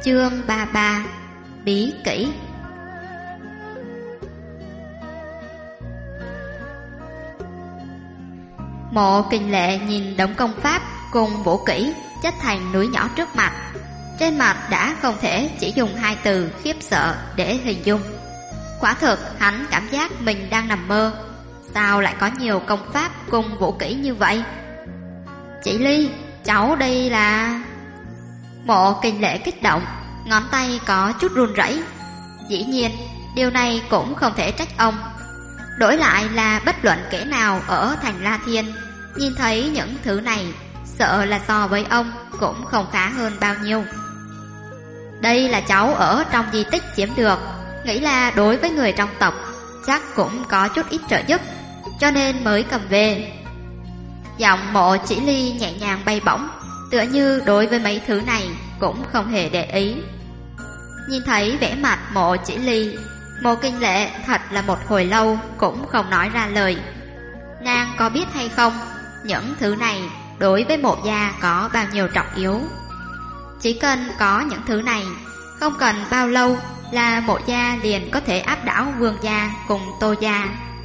Chương 33 Bí kỹ. Mộ Kình Lệ nhìn đống công pháp cùng vũ kỹ chất thành núi nhỏ trước mặt. Trên mặt đã không thể chỉ dùng hai từ khiếp sợ để hình dung. Quả thực hắn cảm giác mình đang nằm mơ. Sao lại có nhiều công pháp cùng vũ kỹ như vậy? Chị Ly, cháu đây là... Mộ Kình Lệ kích động, ngón tay có chút run rẩy. Dĩ nhiên, điều này cũng không thể trách ông. Đổi lại là bất luận kẻ nào ở thành La Thiên nhìn thấy những thứ này, sợ là so với ông cũng không khá hơn bao nhiêu. Đây là cháu ở trong di tích chiếm được, nghĩ là đối với người trong tộc chắc cũng có chút ít trợ giúp, cho nên mới cầm về. Giọng Mộ Chỉ Ly nhẹ nhàng bay bổng, tựa như đối với mấy thứ này cũng không hề để ý. Nhìn thấy vẻ mặt Mộ Chỉ Ly, Mộ Kình Lệ thật là một hồi lâu cũng không nói ra lời. Nàng có biết hay không, những thứ này đối với Mộ gia có bao nhiêu trọng yếu. Chỉ cần có những thứ này, không cần bao lâu là Mộ gia liền có thể áp đảo Vương gia cùng Tô gia.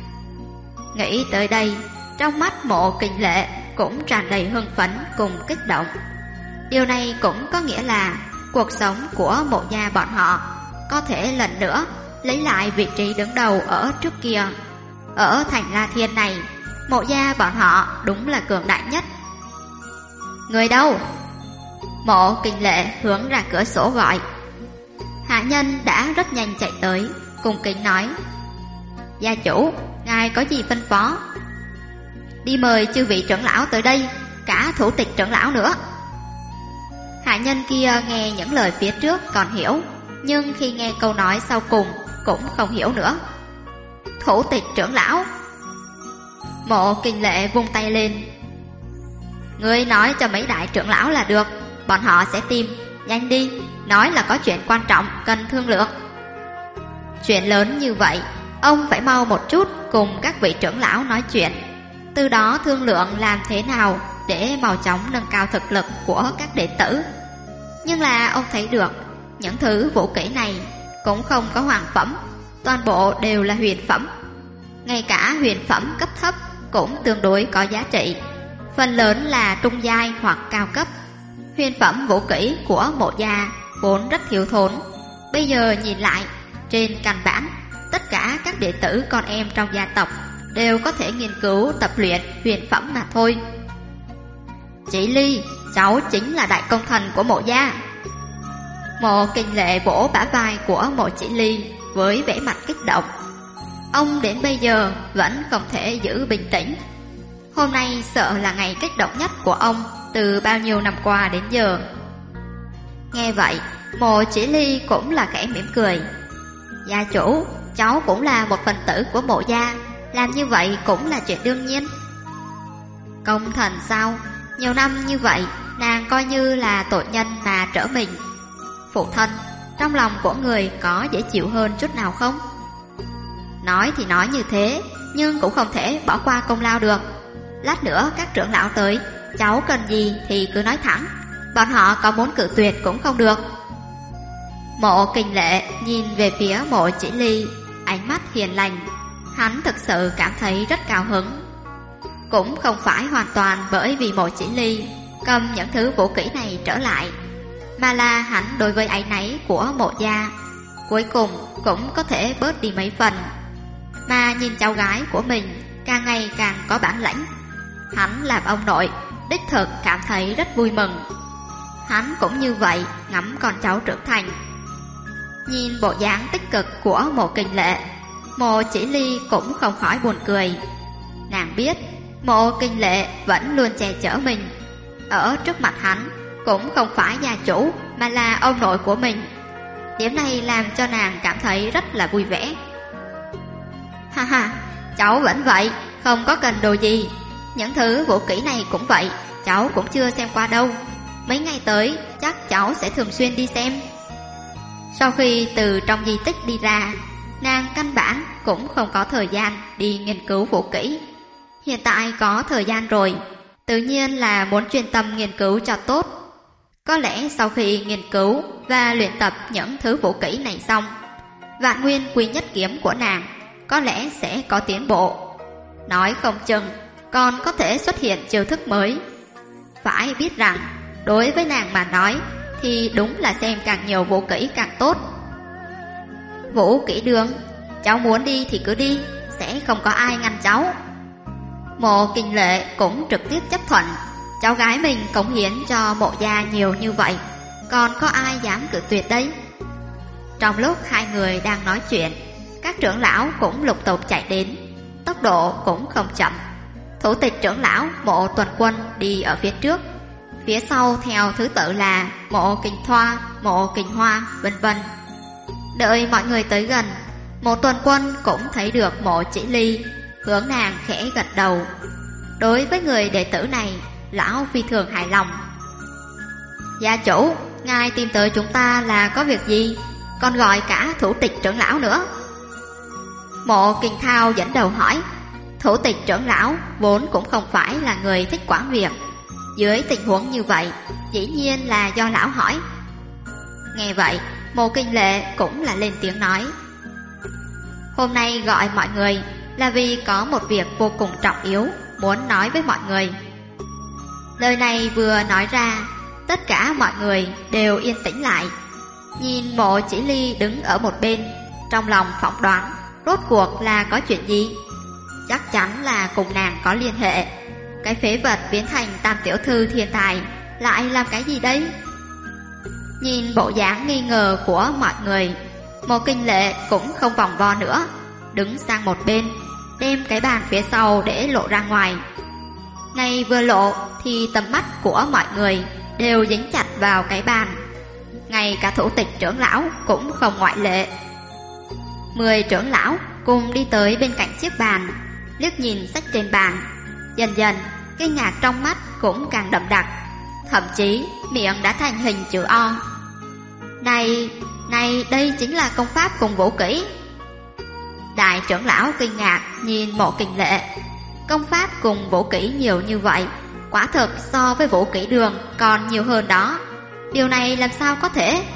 Nghĩ tới đây, trong mắt Mộ Kình Lệ cũng tràn đầy hưng phấn cùng kích động. Điều này cũng có nghĩa là cuộc sống của Mộ gia bọn họ có thể lần nữa lấy lại vị trí đứng đầu ở trước kia. Ở thành La Thiên này, Mộ gia bọn họ đúng là cường đại nhất. Người đâu? Mộ Kình Lệ hướng ra cửa sổ gọi. Hạ nhân đã rất nhanh chạy tới, cung kính nói: Gia chủ, ngài có gì phân phó? Đi mời chư vị trưởng lão tới đây, cả thủ tịch trưởng lão nữa. Hạ nhân kia nghe những lời phía trước còn hiểu, nhưng khi nghe câu nói sau cùng cũng không hiểu nữa. Thủ tịch trưởng lão? Mộ Kình Lệ vung tay lên. Ngươi nói cho mấy đại trưởng lão là được, bọn họ sẽ tìm. Nhanh đi, nói là có chuyện quan trọng cần thương lượng. Chuyện lớn như vậy, ông phải mau một chút cùng các vị trưởng lão nói chuyện, từ đó thương lượng làm thế nào để mau chóng nâng cao thực lực của các đệ tử. Nhưng là ông thấy được, những thứ vũ kỹ này cũng không có hoàng phẩm, toàn bộ đều là huyền phẩm. Ngay cả huyền phẩm cấp thấp cũng tương đối có giá trị, phần lớn là trung giai hoặc cao cấp. Huyền phẩm vũ kỹ của Mộ gia vốn rất thiếu thốn. Bây giờ nhìn lại, trên căn bản tất cả các đệ tử con em trong gia tộc đều có thể nghiên cứu tập luyện huyền phẩm mà thôi. Chỉ Ly, cháu chính là đại công thần của Mộ gia. Mộ Kình Lệ vỗ bả vai của Mộ Chỉ Ly với vẻ mặt kích động. Ông đến bây giờ vẫn không thể giữ bình tĩnh. Hôm nay sợ là ngày kích động nhất của ông từ bao nhiêu năm qua đến giờ. Nghe vậy, Mộ Chỉ Ly cũng là kẻ mỉm cười. Gia chủ, cháu cũng là một phần tử của Mộ gia, làm như vậy cũng là chuyện đương nhiên. Công thần sao? Nhiều năm như vậy, nàng coi như là tội nhân mà trở mình. Phụ thân, trong lòng của người có dễ chịu hơn chút nào không? Nói thì nói như thế, nhưng cũng không thể bỏ qua công lao được. Lát nữa các trưởng lão tới, cháu cần gì thì cứ nói thẳng, bọn họ có muốn cự tuyệt cũng không được. Mộ Kình Lệ nhìn về phía Mộ Chỉ Ly, ánh mắt hiền lành. Hắn thực sự cảm thấy rất cao hứng. Cũng không phải hoàn toàn bởi vì Mộ Chỉ Ly cầm những thứ vũ kỹ này trở lại, mà là hắn đối với áy náy của Mộ gia cuối cùng cũng có thể bớt đi mấy phần. Mà nhìn cháu gái của mình càng ngày càng có bản lãnh, hắn làm ông nội đích thực cảm thấy rất vui mừng. Hắn cũng như vậy ngắm con cháu trưởng thành. Nhìn bộ dáng tích cực của Mộ Kình Lệ, Mộ Chỉ Ly cũng không khỏi buồn cười. Nàng biết Mộ Kình Lệ vẫn luôn che chở mình, ở trước mặt hắn cũng không phải gia chủ mà là ông nội của mình. Điểm này làm cho nàng cảm thấy rất là vui vẻ. Ha ha, cháu vẫn vậy, không có cần đồ gì. Những thứ vũ kỹ này cũng vậy, cháu cũng chưa xem qua đâu. Mấy ngày tới chắc cháu sẽ thường xuyên đi xem. Sau khi từ trong di tích đi ra, nàng căn bản cũng không có thời gian đi nghiên cứu vũ kỹ. Hiện tại có thời gian rồi, tự nhiên là muốn chuyên tâm nghiên cứu cho tốt. Có lẽ sau khi nghiên cứu và luyện tập những thứ vũ kỹ này xong, Vạn Nguyên Quy Nhất Kiếm của nàng có lẽ sẽ có tiến bộ. Nói không chừng còn có thể xuất hiện chiêu thức mới. Phải biết rằng đối với nàng mà nói thì đúng là xem càng nhiều vũ kỹ càng tốt. Vũ kỹ đường, cháu muốn đi thì cứ đi, sẽ không có ai ngăn cháu. Mộ Kinh Lệ cũng trực tiếp chấp thuận. Cháu gái mình cống hiến cho Mộ gia nhiều như vậy, còn có ai dám cự tuyệt đấy? Trong lúc hai người đang nói chuyện, các trưởng lão cũng lục tục chạy đến, tốc độ cũng không chậm. Thủ tịch trưởng lão Mộ Tuần Quân đi ở phía trước, phía sau theo thứ tự là Mộ Kinh Thoa, Mộ Kinh Hoa, vân vân. Đợi mọi người tới gần, Mộ Tuần Quân cũng thấy được Mộ Chỉ Ly, hướng nàng khẽ gật đầu. Đối với người đệ tử này, lão phi thường hài lòng. Gia chủ, ngài tìm tới chúng ta là có việc gì? Còn gọi cả thủ tịch trưởng lão nữa. Mộ Kinh Thao dẫn đầu hỏi. Thủ tịch trưởng lão vốn cũng không phải là người thích quản việc. Dưới tình huống như vậy, dĩ nhiên là do lão hỏi. Nghe vậy, Mộ Kinh Lệ cũng là lên tiếng nói. Hôm nay gọi mọi người là vì có một việc vô cùng trọng yếu muốn nói với mọi người. Lời này vừa nói ra, tất cả mọi người đều yên tĩnh lại, nhìn Mộ Chỉ Ly đứng ở một bên, trong lòng phỏng đoán rốt cuộc là có chuyện gì. Chắc chắn là cùng nàng có liên hệ. Cái phế vật biến thành tam tiểu thư thiên tài lại làm cái gì đấy? Nhìn bộ dáng nghi ngờ của mọi người, Mộ Kinh Lệ cũng không vòng vo nữa, đứng sang một bên, đem cái bàn phía sau để lộ ra ngoài. Ngay vừa lộ thì tầm mắt của mọi người đều dính chặt vào cái bàn. Ngay cả thủ tịch trưởng lão cũng không ngoại lệ. 10 trưởng lão cùng đi tới bên cạnh chiếc bàn, liếc nhìn sách trên bàn. Dần dần, kinh ngạc trong mắt cũng càng đậm đặc, thậm chí miệng đã thành hình chữ O. Này, đây chính là công pháp cùng vũ kỹ. Đại trưởng lão kinh ngạc nhìn Mộ Kinh Lệ. Công pháp cùng vũ kỹ nhiều như vậy, quả thực so với vũ kỹ đường còn nhiều hơn đó. Điều này làm sao có thể?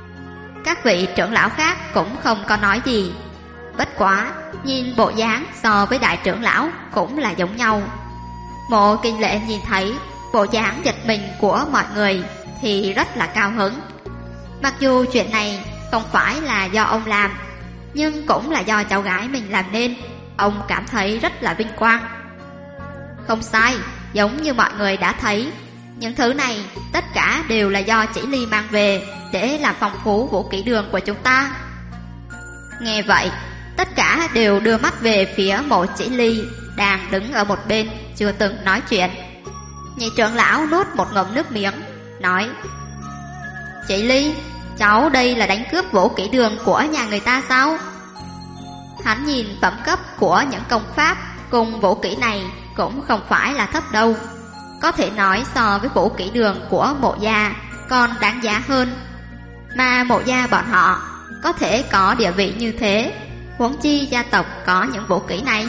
Các vị trưởng lão khác cũng không có nói gì. Bất quá, nhìn bộ dáng so với đại trưởng lão cũng là giống nhau. Mộ Kinh Lệ nhìn thấy bộ dáng giật mình của mọi người thì rất là cao hứng. Mặc dù chuyện này không phải là do ông làm, nhưng cũng là do cháu gái mình làm nên, ông cảm thấy rất là vinh quang. Không sai, giống như mọi người đã thấy, những thứ này tất cả đều là do Chỉ Ly mang về để làm phong phú vũ kỹ đường của chúng ta. Nghe vậy, tất cả đều đưa mắt về phía Mộ Chỉ Ly đang đứng ở một bên chưa từng nói chuyện. Nhị trưởng lão nuốt một ngụm nước miếng, nói: Chỉ Ly, cháu đây là đánh cướp vũ kỹ đường của nhà người ta sao? Hắn nhìn phẩm cấp của những công pháp cùng vũ kỹ này cũng không phải là thấp đâu, có thể nói so với vũ kỹ đường của Mộ gia còn đáng giá hơn. Mà Mộ gia bọn họ có thể có địa vị như thế, huống chi gia tộc có những vũ kỹ này.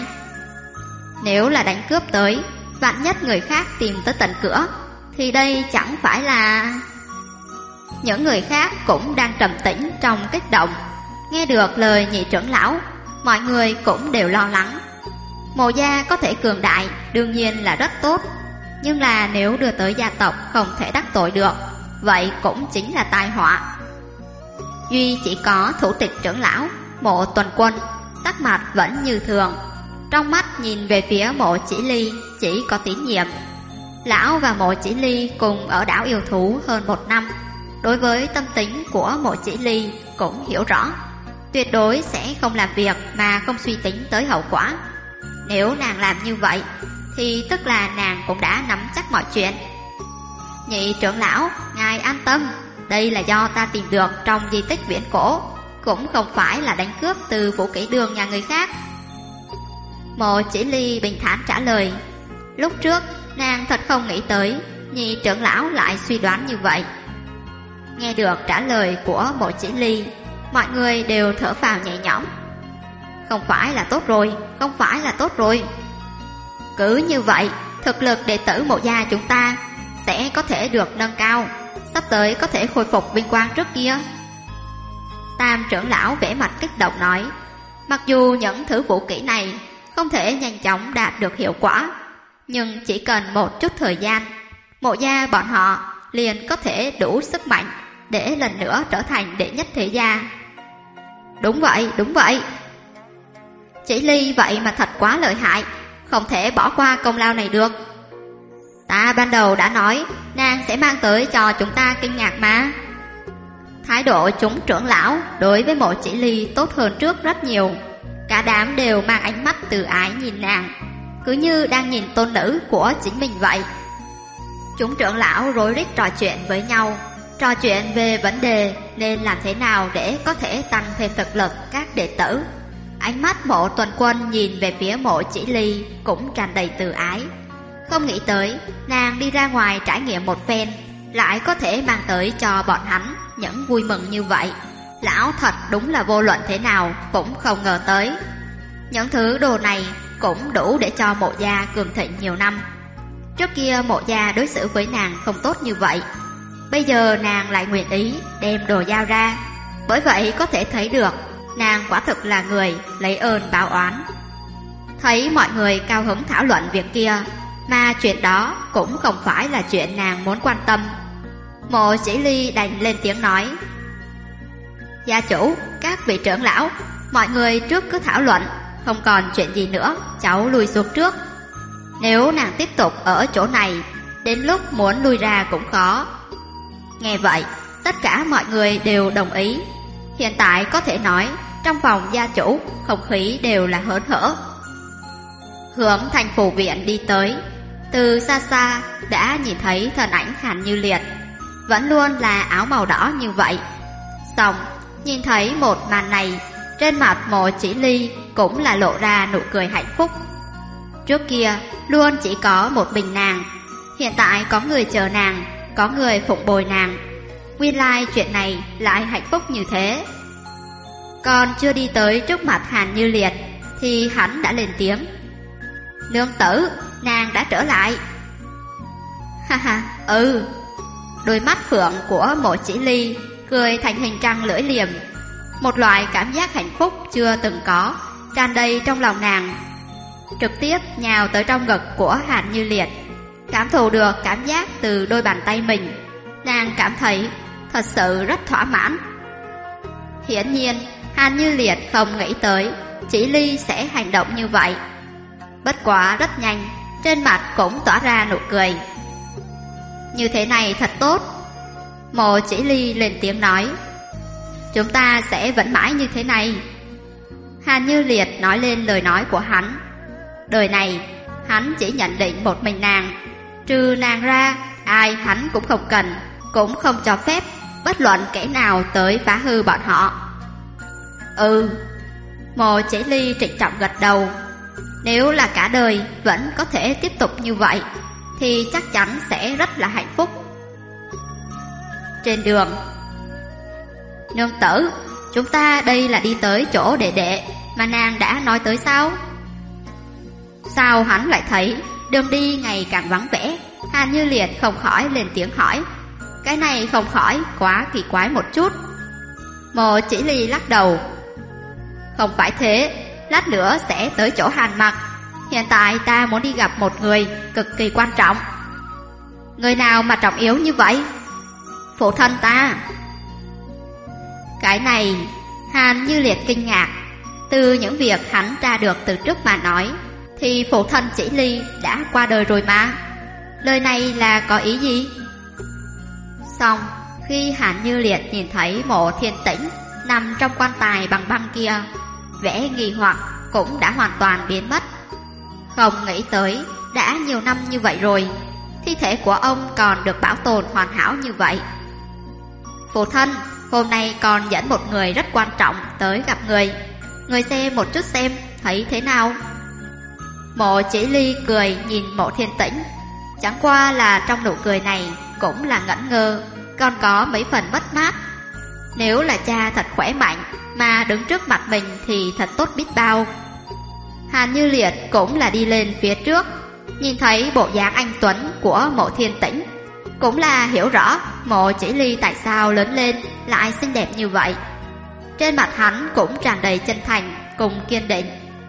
Nếu là đánh cướp tới, vạn nhất người khác tìm tới tận cửa, thì đây chẳng phải là... Những người khác cũng đang trầm tĩnh trong kích động. Nghe được lời nhị trưởng lão, mọi người cũng đều lo lắng. Mộ gia có thể cường đại đương nhiên là rất tốt, nhưng là nếu đưa tới gia tộc không thể đắc tội được, vậy cũng chính là tai họa. Duy chỉ có thủ tịch trưởng lão Mộ Tuần Quân sắc mặt vẫn như thường, trong mắt nhìn về phía Mộ Chỉ Ly chỉ có tín nhiệm. Lão và Mộ Chỉ Ly cùng ở đảo yêu thú hơn 1 năm, đối với tâm tính của Mộ Chỉ Ly cũng hiểu rõ, tuyệt đối sẽ không làm việc mà không suy tính tới hậu quả. Nếu nàng làm như vậy thì tức là nàng cũng đã nắm chắc mọi chuyện. Nhị trưởng lão, ngài an tâm, đây là do ta tìm được trong di tích viễn cổ, cũng không phải là đánh cướp từ vũ kỹ đường nhà người khác. Mộ Chỉ Ly bình thản trả lời. Lúc trước nàng thật không nghĩ tới nhị trưởng lão lại suy đoán như vậy. Nghe được trả lời của Mộ Chỉ Ly, mọi người đều thở phào nhẹ nhõm. Không phải là tốt rồi, không phải là tốt rồi. Cứ như vậy, thực lực đệ tử Mộ gia chúng ta sẽ có thể được nâng cao, sắp tới có thể khôi phục vinh quang trước kia? Tam trưởng lão vẻ mặt kích động nói, mặc dù những thứ vũ kỹ này không thể nhanh chóng đạt được hiệu quả, nhưng chỉ cần một chút thời gian, Mộ gia bọn họ liền có thể đủ sức mạnh để lần nữa trở thành đệ nhất thế gia. Đúng vậy. Chỉ Ly vậy mà thật quá lợi hại, không thể bỏ qua công lao này được. Ta ban đầu đã nói nàng sẽ mang tới cho chúng ta kinh ngạc mà. Thái độ chúng trưởng lão đối với Mộ Chỉ Ly tốt hơn trước rất nhiều. Cả đám đều mang ánh mắt từ ái nhìn nàng, cứ như đang nhìn tôn nữ của chính mình vậy. Chúng trưởng lão rối rít trò chuyện với nhau, trò chuyện về vấn đề nên làm thế nào để có thể tăng thêm thực lực các đệ tử. Ánh mắt Mộ Tuần Quân nhìn về phía Mộ Chỉ Ly cũng tràn đầy từ ái. Không nghĩ tới nàng đi ra ngoài trải nghiệm một phen lại có thể mang tới cho bọn hắn những vui mừng như vậy. Lão thật đúng là vô luận thế nào cũng không ngờ tới. Những thứ đồ này cũng đủ để cho Mộ gia cường thịnh nhiều năm. Trước kia Mộ gia đối xử với nàng không tốt như vậy, bây giờ nàng lại nguyện ý đem đồ giao ra. Bởi vậy có thể thấy được nàng quả thực là người lấy ơn báo oán. Thấy mọi người cao hứng thảo luận việc kia, mà chuyện đó cũng không phải là chuyện nàng muốn quan tâm. Mộ Chỉ Ly đành lên tiếng nói, gia chủ, các vị trưởng lão, mọi người trước cứ thảo luận, không còn chuyện gì nữa, cháu lui xuống trước. Nếu nàng tiếp tục ở chỗ này, đến lúc muốn lui ra cũng khó. Nghe vậy, tất cả mọi người đều đồng ý. Hiện tại có thể nói trong phòng gia chủ không khí đều là hớn hở. Hướng Thành Phủ Viện đi tới, từ xa xa đã nhìn thấy thân ảnh Hàn Như Liệt, vẫn luôn là áo màu đỏ như vậy. Xong nhìn thấy một màn này, trên mặt Mộ Chỉ Ly cũng là lộ ra nụ cười hạnh phúc. Trước kia luôn chỉ có một mình nàng, hiện tại có người chờ nàng, có người phụng bồi nàng. Nguyên lai chuyện này lại hạnh phúc như thế. Còn chưa đi tới trước mặt Hàn Như Liệt thì hắn đã lên tiếng, nương tử, nàng đã trở lại. Ha ha, ừ. Đôi mắt phượng của Mộ Chỉ Ly cười thành hình trăng lưỡi liềm. Một loại cảm giác hạnh phúc chưa từng có tràn đầy trong lòng nàng, trực tiếp nhào tới trong ngực của Hàn Như Liệt. Cảm thụ được cảm giác từ đôi bàn tay mình, nàng cảm thấy thật sự rất thỏa mãn. Hiển nhiên Hàn Như Liệt không nghĩ tới Chỉ Ly sẽ hành động như vậy. Bất quá rất nhanh, trên mặt cũng tỏa ra nụ cười. Như thế này thật tốt. Mộ Chỉ Ly lên tiếng nói, chúng ta sẽ vẫn mãi như thế này. Hàn Như Liệt nói lên lời nói của hắn. Đời này hắn chỉ nhận định một mình nàng, trừ nàng ra ai hắn cũng không cần, cũng không cho phép bất luận kẻ nào tới phá hư bọn họ. Ừ. Mộ Chỉ Ly trịnh trọng gật đầu. Nếu là cả đời vẫn có thể tiếp tục như vậy thì chắc chắn sẽ rất là hạnh phúc. Trên đường, nương tử, chúng ta đây là đi tới chỗ đệ đệ mà nàng đã nói tới sao? Sao hắn lại thấy đường đi ngày càng vắng vẻ? Hàn Như Liệt không khỏi lên tiếng hỏi. Cái này không khỏi quá kỳ quái một chút. Mộ Chỉ Ly lắc đầu. Không phải thế, lát nữa sẽ tới chỗ Hàn Mặc. Hiện tại ta muốn đi gặp một người cực kỳ quan trọng. Người nào mà trọng yếu như vậy? Phụ thân ta. Cái này, Hàn Như Liệt kinh ngạc. Từ những việc hắn tra được từ trước mà nói thì phụ thân Chỉ Ly đã qua đời rồi mà. Lời này là có ý gì? Xong, khi Hàn Như Liệt nhìn thấy Mộ Thiên Tĩnh nằm trong quan tài bằng băng kia, vẻ nghi hoặc cũng đã hoàn toàn biến mất. Không nghĩ tới đã nhiều năm như vậy rồi, thi thể của ông còn được bảo tồn hoàn hảo như vậy. Phụ thân, hôm nay còn dẫn một người rất quan trọng tới gặp người. Người xem một chút xem, thấy thế nào? Mộ Chỉ Ly cười nhìn Mộ Thiên Tĩnh. Chẳng qua là trong nụ cười này cũng là ngẩn ngơ, còn có mấy phần mất mát. Nếu là cha thật khỏe mạnh mà đứng trước mặt mình thì thật tốt biết bao. Hàn Như Liệt cũng là đi lên phía trước, nhìn thấy bộ dáng anh tuấn của Mộ Thiên Tĩnh, cũng là hiểu rõ Mộ Chỉ Ly tại sao lớn lên lại xinh đẹp như vậy. Trên mặt hắn cũng tràn đầy chân thành cùng kiên định.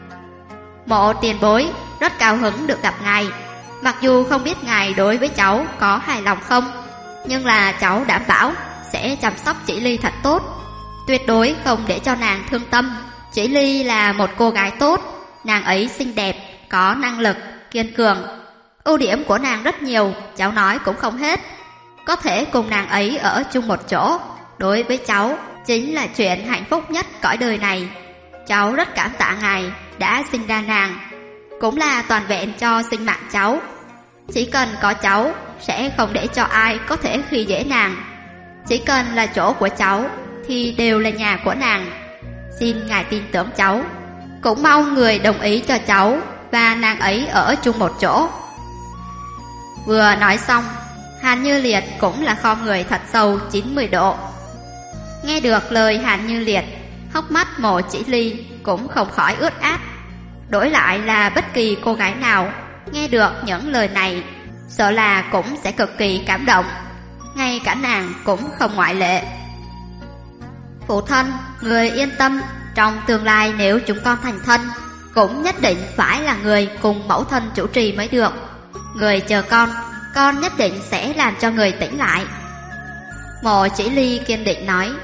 Mộ tiền bối rất cao hứng được gặp ngài. Mặc dù không biết ngài đối với cháu có hài lòng không, nhưng là cháu đảm bảo sẽ chăm sóc Chỉ Ly thật tốt, tuyệt đối không để cho nàng thương tâm. Chỉ Ly là một cô gái tốt, nàng ấy xinh đẹp, có năng lực, kiên cường. Ưu điểm của nàng rất nhiều, cháu nói cũng không hết. Có thể cùng nàng ấy ở chung một chỗ, đối với cháu chính là chuyện hạnh phúc nhất cõi đời này. Cháu rất cảm tạ ngài đã sinh ra nàng, cũng là toàn vẹn cho sinh mạng cháu. Chỉ cần có cháu sẽ không để cho ai có thể khi dễ nàng. Chỉ cần là chỗ của cháu thì đều là nhà của nàng. Xin ngài tin tưởng cháu, cũng mong người đồng ý cho cháu và nàng ấy ở chung một chỗ. Vừa nói xong, Hàn Như Liệt cũng là khom người thật sâu 90 độ. Nghe được lời Hàn Như Liệt, hốc mắt Mộ Chỉ Ly cũng không khỏi ướt át. Đổi lại là bất kỳ cô gái nào nghe được những lời này, sợ là cũng sẽ cực kỳ cảm động. Ngay cả nàng cũng không ngoại lệ. Phụ thân, người yên tâm, trong tương lai nếu chúng con thành thân, cũng nhất định phải là người cùng mẫu thân chủ trì mới được. Người chờ con nhất định sẽ làm cho người tỉnh lại. Mộ Chỉ Ly kiên định nói.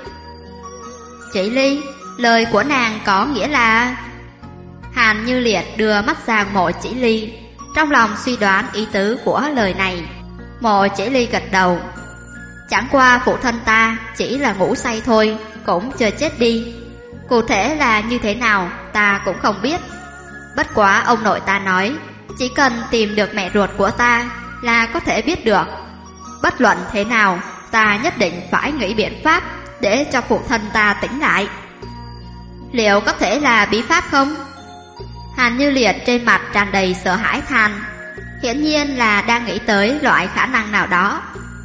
Chỉ Ly, lời của nàng có nghĩa là... Hàn Như Liệt đưa mắt sang Mộ Chỉ Ly, trong lòng suy đoán ý tứ của lời này. Mộ Chỉ Ly gật đầu. Chẳng qua phụ thân ta chỉ là ngủ say thôi, cũng chưa chết đi. Cụ thể là như thế nào ta cũng không biết. Bất quá ông nội ta nói, chỉ cần tìm được mẹ ruột của ta là có thể biết được. Bất luận thế nào, ta nhất định phải nghĩ biện pháp để cho phụ thân ta tỉnh lại. Liệu có thể là bí pháp không? Hàn Như Liệt trên mặt tràn đầy sợ hãi than, hiển nhiên là đang nghĩ tới loại khả năng nào đó.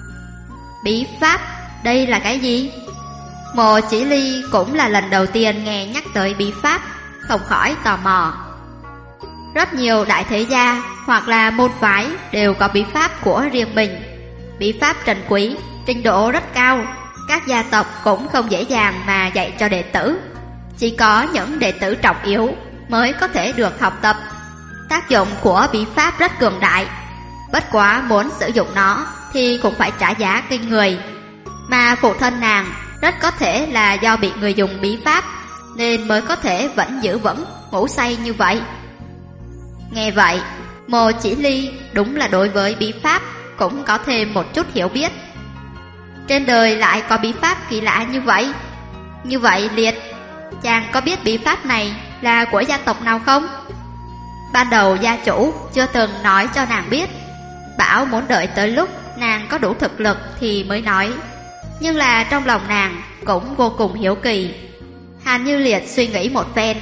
Bí pháp? Đây là cái gì? Mộ Chỉ Ly cũng là lần đầu tiên nghe nhắc tới bí pháp, không khỏi tò mò. Rất nhiều đại thế gia hoặc là môn phái đều có bí pháp của riêng mình. Bí pháp trần quý, trình độ rất cao. Các gia tộc cũng không dễ dàng mà dạy cho đệ tử. Chỉ có những đệ tử trọng yếu mới có thể được học tập. Tác dụng của bí pháp rất cường đại. Bất quá muốn sử dụng nó thì cũng phải trả giá kinh người. Mà phụ thân nàng rất có thể là do bị người dùng bí pháp nên mới có thể vẫn giữ vững ngủ say như vậy. Nghe vậy, Mộ Chỉ Ly đúng là đối với bí pháp cũng có thêm một chút hiểu biết. Trên đời lại có bí pháp kỳ lạ như vậy. Như vậy Liệt, chàng có biết bí pháp này là của gia tộc nào không? Ban đầu gia chủ chưa từng nói cho nàng biết, bảo muốn đợi tới lúc nàng có đủ thực lực thì mới nói. Nhưng là trong lòng nàng cũng vô cùng hiếu kỳ. Hàn Như Liệt suy nghĩ một phen.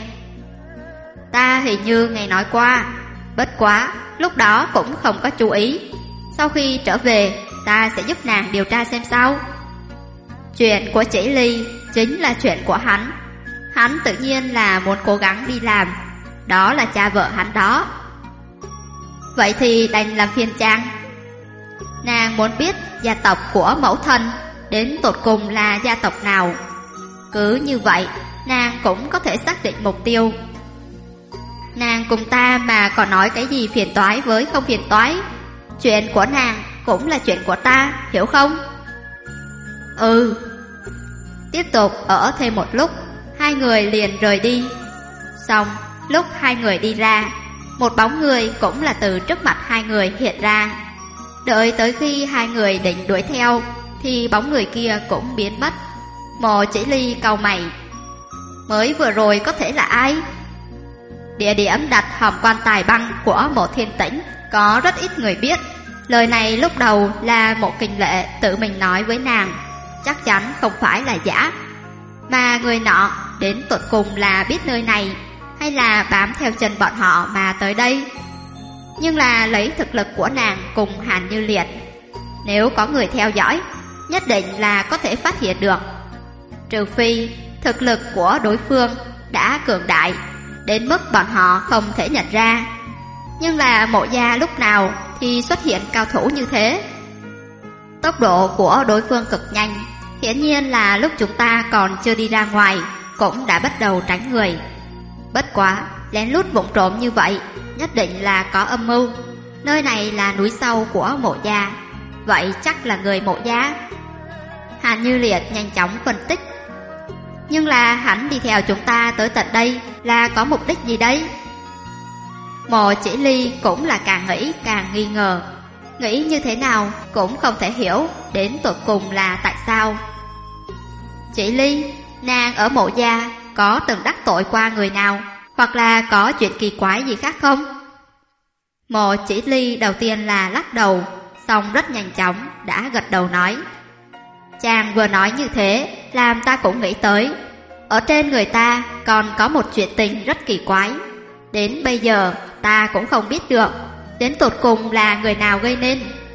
Ta hình như nghe nói qua, bất quá lúc đó cũng không có chú ý. Sau khi trở về ta sẽ giúp nàng điều tra xem sao. Chuyện của Chỉ Ly chính là chuyện của hắn. Hắn tự nhiên là muốn cố gắng đi làm. Đó là cha vợ hắn đó. Vậy thì đành làm phiền chàng. Nàng muốn biết gia tộc của mẫu thân đến tột cùng là gia tộc nào. Cứ như vậy nàng cũng có thể xác định mục tiêu. Nàng cùng ta mà còn nói cái gì phiền toái với không phiền toái. Chuyện của nàng cũng là chuyện của ta, hiểu không? Ừ. Tiếp tục ở thêm một lúc, hai người liền rời đi. Xong, lúc hai người đi ra, một bóng người cũng là từ trước mặt hai người hiện ra. Đợi tới khi hai người định đuổi theo thì bóng người kia cũng biến mất. Mộ Chỉ Ly cau mày. Mới vừa rồi có thể là ai? Địa điểm đặt hòm quan tài băng của Mộ Thiên Tĩnh có rất ít người biết. Lời này lúc đầu là Mộ Kình Lệ tự mình nói với nàng, chắc chắn không phải là giả. Mà người nọ đến tột cùng là biết nơi này hay là bám theo chân bọn họ mà tới đây. Nhưng là lấy thực lực của nàng cùng Hàn Như Liệt, nếu có người theo dõi nhất định là có thể phát hiện được. Trừ phi thực lực của đối phương đã cường đại đến mức bọn họ không thể nhận ra. Nhưng là Mộ gia lúc nào thì xuất hiện cao thủ như thế? Tốc độ của đối phương cực nhanh, hiển nhiên là lúc chúng ta còn chưa đi ra ngoài cũng đã bắt đầu tránh người. Bất quá, lén lút vụng trộm như vậy nhất định là có âm mưu. Nơi này là núi sâu của Mộ gia, vậy chắc là người Mộ gia. Hàn Như Liệt nhanh chóng phân tích. Nhưng là hắn đi theo chúng ta tới tận đây là có mục đích gì đấy? Mộ Chỉ Ly cũng là càng nghĩ càng nghi ngờ, nghĩ như thế nào cũng không thể hiểu đến tột cùng là tại sao. Chỉ Ly, nàng ở Mộ gia có từng đắc tội qua người nào, hoặc là có chuyện kỳ quái gì khác không? Mộ Chỉ Ly đầu tiên là lắc đầu, xong rất nhanh chóng đã gật đầu nói. Chàng vừa nói như thế làm ta cũng nghĩ tới, ở trên người ta còn có một chuyện tình rất kỳ quái. Đến bây giờ ta cũng không biết được đến tột cùng là người nào gây nên.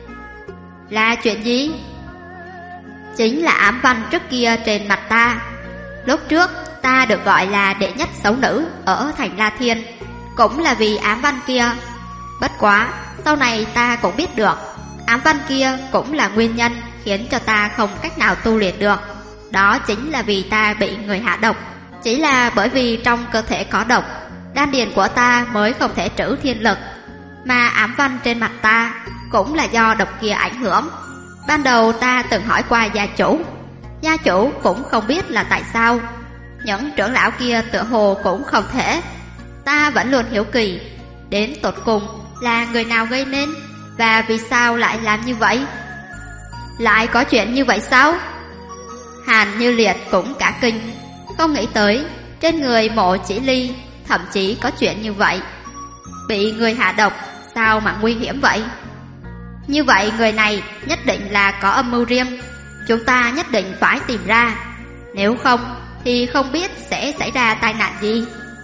Là chuyện gì? Chính là ám văn trước kia trên mặt ta. Lúc trước ta được gọi là đệ nhất xấu nữ ở thành La Thiên, cũng là vì ám văn kia. Bất quá sau này ta cũng biết được ám văn kia cũng là nguyên nhân khiến cho ta không cách nào tu luyện được. Đó chính là vì ta bị người hạ độc. Chỉ là bởi vì trong cơ thể có độc, đan điền của ta mới không thể trữ thiên lực. Mà ám văn trên mặt ta cũng là do độc kia ảnh hưởng. Ban đầu ta từng hỏi qua gia chủ, gia chủ cũng không biết là tại sao. Những trưởng lão kia tựa hồ cũng không thể. Ta vẫn luôn hiếu kỳ đến tột cùng là người nào gây nên, và vì sao lại làm như vậy. Lại có chuyện như vậy sao? Hàn Như Liệt cũng cả kinh, không nghĩ tới trên người Mộ Chỉ Ly thậm chí có chuyện như vậy. Bị người hạ độc sao mà nguy hiểm vậy? Như vậy người này nhất định là có âm mưu riêng, chúng ta nhất định phải tìm ra. Nếu không thì không biết sẽ xảy ra tai nạn gì.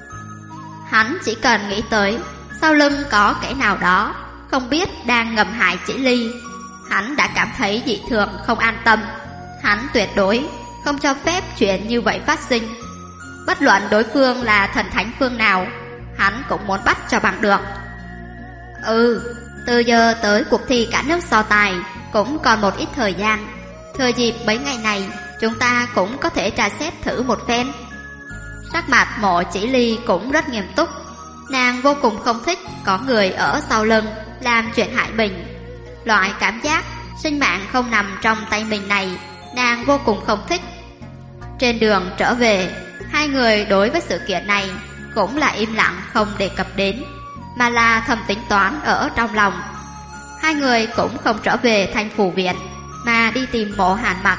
Hắn chỉ cần nghĩ tới sau lưng có kẻ nào đó không biết đang ngầm hại Chỉ Ly, hắn đã cảm thấy dị thường không an tâm. Hắn tuyệt đối không cho phép chuyện như vậy phát sinh. Bất luận đối phương là thần thánh phương nào, hắn cũng muốn bắt cho bằng được. Từ giờ tới cuộc thi cả nước so tài cũng còn một ít thời gian. Thừa dịp mấy ngày này chúng ta cũng có thể tra xét thử một phen. Sắc mặt Mộ Chỉ Ly cũng rất nghiêm túc. Nàng vô cùng không thích có người ở sau lưng làm chuyện hại mình. Loại cảm giác sinh mạng không nằm trong tay mình này nàng vô cùng không thích. Trên đường trở về, hai người đối với sự kiện này cũng là im lặng không đề cập đến, mà là thầm tính toán ở trong lòng. Hai người cũng không trở về Thanh Phủ Viện mà đi tìm Mộ Hàn Mặc.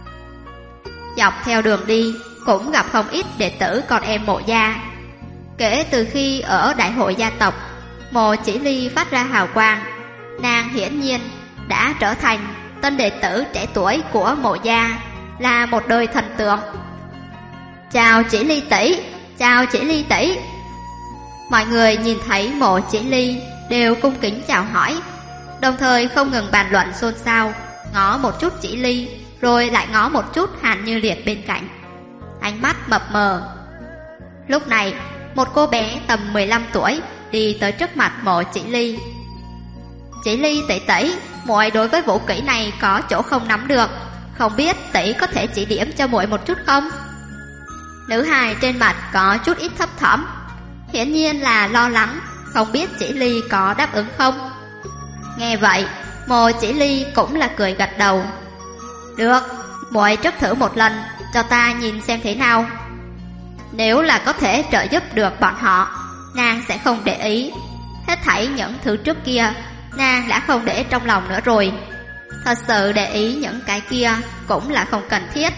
Dọc theo đường đi cũng gặp không ít đệ tử con em Mộ gia. Kể từ khi ở đại hội gia tộc, Mộ Chỉ Ly phát ra hào quang, nàng hiển nhiên đã trở thành tân đệ tử trẻ tuổi của Mộ gia, là một đời thần tượng. Chào Chỉ Ly tỷ, chào Chỉ Ly tỷ. Mọi người nhìn thấy Mộ Chỉ Ly đều cung kính chào hỏi, đồng thời không ngừng bàn luận xôn xao, ngó một chút Chỉ Ly rồi lại ngó một chút Hàn Như Liệt bên cạnh, ánh mắt mập mờ. Lúc này một cô bé tầm 15 tuổi đi tới trước mặt Mộ Chỉ Ly. Chỉ Ly tỷ tỷ, muội đối với vũ kỹ này có chỗ không nắm được, không biết tỷ có thể chỉ điểm cho muội một chút không? Nữ hài trên mặt có chút ít thấp thỏm, hiển nhiên là lo lắng, không biết Chỉ Ly có đáp ứng không. Nghe vậy, Mộ Chỉ Ly cũng là cười gật đầu. Được, muội trước thử một lần cho ta nhìn xem thế nào. Nếu là có thể trợ giúp được bọn họ, nàng sẽ không để ý. Hết thảy những thứ trước kia nàng đã không để trong lòng nữa rồi. Thật sự để ý những cái kia cũng là không cần thiết.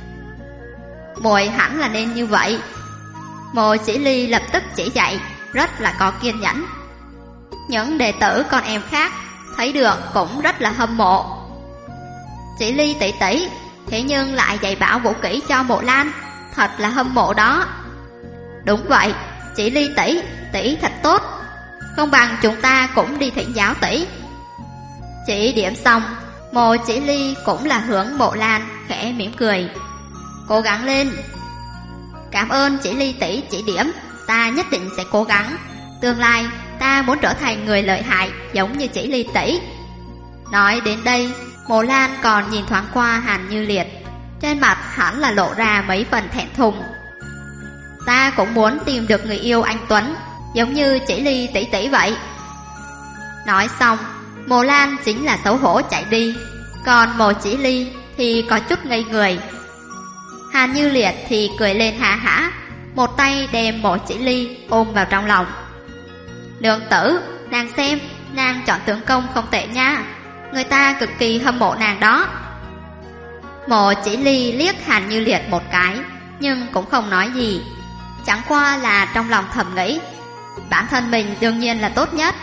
Muội hẳn là nên như vậy. Mộ Chỉ Ly lập tức chỉ dạy, rất là có kiên nhẫn. Những đệ tử con em khác thấy được cũng rất là hâm mộ. Chỉ Ly tỷ tỷ, thế nhưng lại dạy bảo vũ kỹ cho Mộ Lan, thật là hâm mộ đó. Đúng vậy, Chỉ Ly tỷ, tỷ thật tốt. Không bằng chúng ta cũng đi thỉnh giáo tỷ. Chỉ điểm xong, Mộ Chỉ Ly cũng là hướng Mộ Lan khẽ mỉm cười. Cố gắng lên. Cảm ơn Chỉ Ly tỷ chỉ điểm, ta nhất định sẽ cố gắng. Tương lai ta muốn trở thành người lợi hại giống như Chỉ Ly tỷ. Nói đến đây, Mộ Lan còn nhìn thoáng qua Hàn Như Liệt. Trên mặt hắn là lộ ra mấy phần thẹn thùng. Ta cũng muốn tìm được người yêu anh Tuấn, giống như Chỉ Ly tỷ tỷ vậy. Nói xong, Mộ Lan chính là xấu hổ chạy đi, còn Mộ Chỉ Ly thì có chút ngây người. Hàn Như Liệt thì cười lên hả hả, một tay đem Mộ Chỉ Ly ôm vào trong lòng. Nương tử, nàng xem, nàng chọn tướng công không tệ nha, người ta cực kỳ hâm mộ nàng đó. Mộ Chỉ Ly liếc Hàn Như Liệt một cái, nhưng cũng không nói gì, chẳng qua là trong lòng thầm nghĩ, bản thân mình đương nhiên là tốt nhất.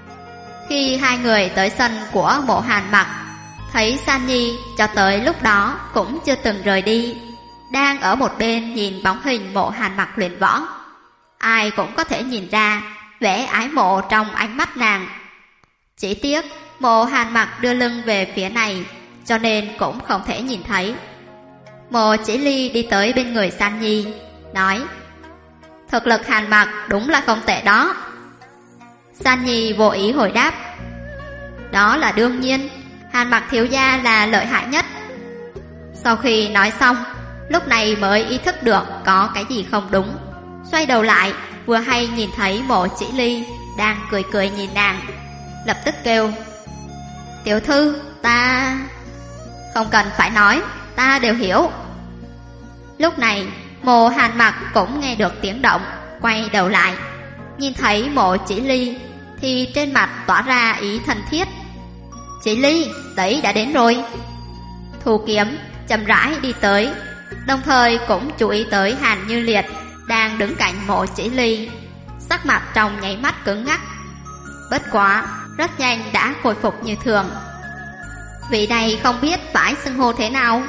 Khi hai người tới sân của Mộ Hàn Mặc, thấy San Nhi cho tới lúc đó cũng chưa từng rời đi, đang ở một bên nhìn bóng hình Mộ Hàn Mặc luyện võ. Ai cũng có thể nhìn ra vẻ ái mộ trong ánh mắt nàng. Chỉ tiếc Mộ Hàn Mặc đưa lưng về phía này, cho nên cũng không thể nhìn thấy. Mộ Chỉ Ly đi tới bên người San Nhi, nói: thực lực Hàn Mặc đúng là không tệ đó. San Nhi vô ý hồi đáp: đó là đương nhiên, Hàn Mặc thiếu gia là lợi hại nhất. Sau khi nói xong, lúc này mới ý thức được có cái gì không đúng. Xoay đầu lại, vừa hay nhìn thấy Mộ Chỉ Ly đang cười cười nhìn nàng, lập tức kêu: tiểu thư, ta... Không cần phải nói, ta đều hiểu. Lúc này Mộ Hàn Mặc cũng nghe được tiếng động, quay đầu lại, nhìn thấy Mộ Chỉ Ly thì trên mặt tỏa ra ý thân thiết. Chỉ Ly, tỷ đã đến rồi. Thu Kiếm chậm rãi đi tới, đồng thời cũng chú ý tới Hàn Như Liệt đang đứng cạnh Mộ Chỉ Ly, sắc mặt trong nháy mắt cứng ngắc. Bất quá rất nhanh đã khôi phục như thường. Vị này không biết phải xưng hô thế nào.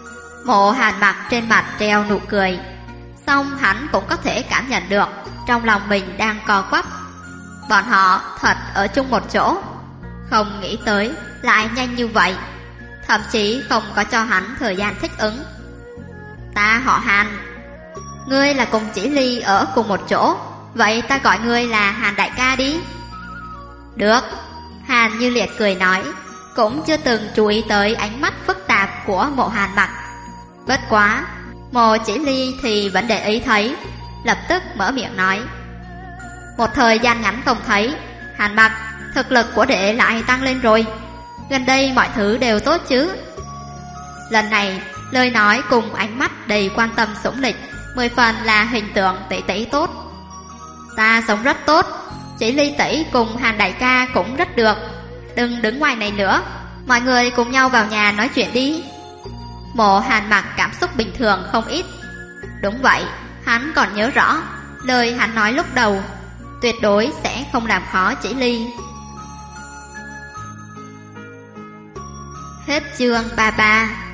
Mộ Hàn Mặc trên mặt treo nụ cười, song hắn cũng có thể cảm nhận được trong lòng mình đang co quắp. Bọn họ thật ở chung một chỗ, không nghĩ tới lại nhanh như vậy, thậm chí không có cho hắn thời gian thích ứng. Ta họ Hàn. Ngươi là cùng Chỉ Ly ở cùng một chỗ, vậy ta gọi ngươi là Hàn đại ca đi. Được. Hàn Như Liệt cười nói, cũng chưa từng chú ý tới ánh mắt phức tạp của Mộ Hàn Mặc. Bất quá Mộ Chỉ Ly thì vẫn để ý thấy, lập tức mở miệng nói: một thời gian ngắn không thấy, Hàn Mặc, thực lực của đệ lại tăng lên rồi. Gần đây mọi thứ đều tốt chứ? Lần này lời nói cùng ánh mắt đầy quan tâm sủng lịch, 10 phần là hình tượng tỷ tỷ tốt. Ta sống rất tốt, Chỉ Ly tỷ cùng Hàn đại ca cũng rất được. Đừng đứng ngoài này nữa, mọi người cùng nhau vào nhà nói chuyện đi. Mộ Hàn Mặc cảm xúc bình thường không ít. Đúng vậy, hắn còn nhớ rõ lời hắn nói lúc đầu, tuyệt đối sẽ không làm khó Chỉ Ly. Hết chương 33.